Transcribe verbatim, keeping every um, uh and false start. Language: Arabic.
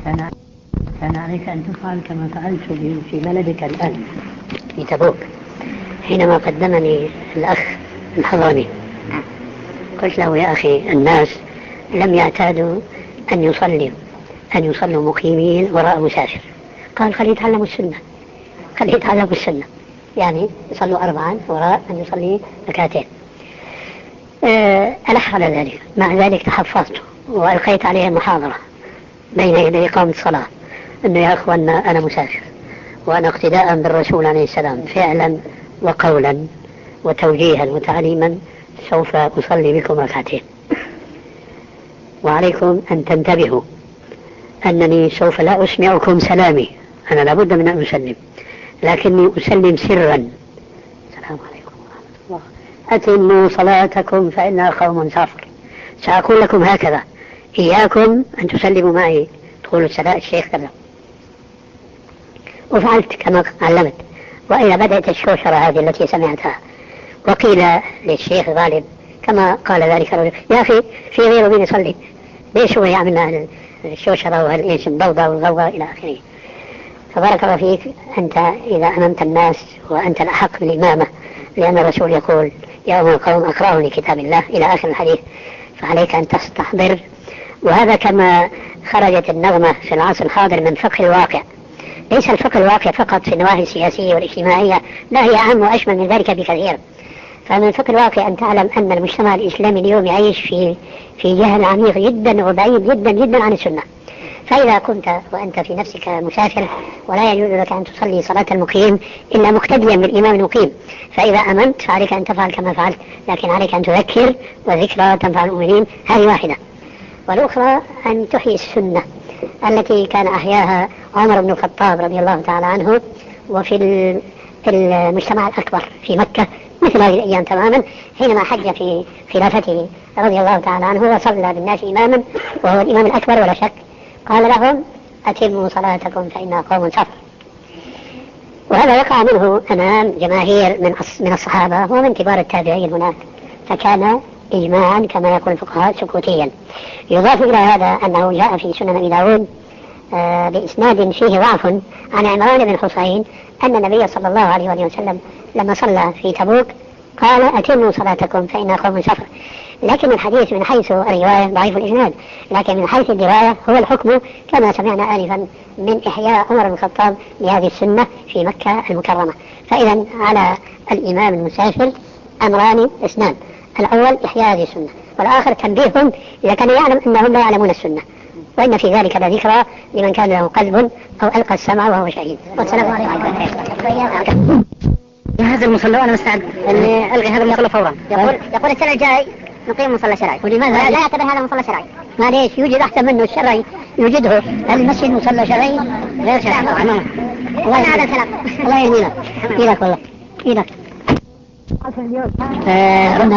كان كان عليك أن تفعل كما فعلت في بلدك الآن في تبوك حينما قدمني الأخ الحضرمي. قلت له: يا أخي، الناس لم يعتادوا أن يصلوا أن يصلوا مقيمين وراء مسافر. قال: خليه يتعلموا السنة خليه يتعلموا السنة يعني يصلوا أربعا وراء أن يصلي ركعتين. أه ألح على ذلك. مع ذلك تحفظت وألقيت عليه محاضرة بين يدي إقامة الصلاة أنه يا أخوانا أنا مسافر، وأنا اقتداء بالرسول عليه السلام فعلا وقولا وتوجيها وتعليما سوف أصلي بكم ركعتين، وعليكم أن تنتبهوا أنني سوف لا أسمعكم سلامي، أنا لابد من أن أسلم، لكني أسلم سرا: السلام عليكم ورحمة الله، أتموا صلاتكم فإنها قوم صفر. سأقول لكم هكذا: إياكم أن تسلموا معي تقولوا السلام الشيخ كذا. وفعلت كما علمت، وإلى بدأت الشوشرة هذه التي سمعتها. وقيل للشيخ غالب كما قال ذلك الرجل: يا أخي، في غيره مين يصلي؟ ليش هو يعمل الشوشرة وهالإيش الضوضاء والغوغاء إلى آخره؟ فبارك الله فيك، أنت إذا أممت الناس وأنت الأحق بالإمامة، لأن الرسول يقول: يا أمم القوم أقرأوا لكتاب الله إلى آخر الحديث، فعليك أن تستحضر. وهذا كما خرجت النغمة في العصر الحاضر من فقه الواقع. ليس الفقه الواقع فقط في النواحي السياسية والاجتماعية، لا، هي أهم وأشمل من ذلك بكثير. فمن فقه الواقع أن تعلم أن المجتمع الإسلامي اليوم يعيش في في جهل عميق جدا وبعيد جدا جدا عن السنة. فإذا كنت وأنت في نفسك مسافر ولا يجوز لك أن تصلي صلاة المقيم إلا مقتديا بالإمام المقيم، فإذا أمنت فعليك أن تفعل كما فعلت، لكن عليك أن تذكر، والذكرى تنفع المؤمنين. هذه واحدة. والأخرى أن تحيي السنة التي كان أحياها عمر بن الخطاب رضي الله تعالى عنه، وفي المجتمع الأكبر في مكة مثل هذه الأيام تماما، حينما حج في خلافته رضي الله تعالى عنه وصلى بالناس إماما وهو الإمام الأكبر ولا شك، قال لهم: أتموا صلاتكم فإنها قوم صفر. وهذا وقع منه أمام جماهير من من الصحابة ومن كبار التابعين هناك، فكان إجماعا كما يقول الفقهاء سكوتيا. يضاف إلى هذا أنه جاء في سنن أبي داود آه بإسناد فيه ضعف عن عمران بن حسين أن النبي صلى الله عليه وسلم لما صلى في تبوك قال: أتموا صلاتكم فإنها قوم صفر. لكن الحديث من حيث الرواية ضعيف الإسناد، لكن من حيث الدراية هو الحكم كما سمعنا آنفا من إحياء عمر بن الخطاب لهذه السنة في مكة المكرمة. فإذا على الإمام المسافر أمران اثنان: الأول إحياء هذه السنة، والآخر تنبيههم إذا كان يعلم أنهم لا يعلمون السنة، وإن في ذلك لذكرى لمن كان له قلب أو ألقى السمع وهو شهيد. والسلام عليكم. هذا المصلى وأنا مستعد أني ألغي هذا المصلى فورا. يقول يقول السنة الجاي نقيم مصلى شرعي. ولماذا لا يعتبر هذا مصلى شرعي؟ معليش، يوجد أحسن منه الشرعي يوجده. هل المسجد مصلى شرعي غير شرعي؟ الله هذا الكلام. الله يهدينا. إيدك والله إيدك.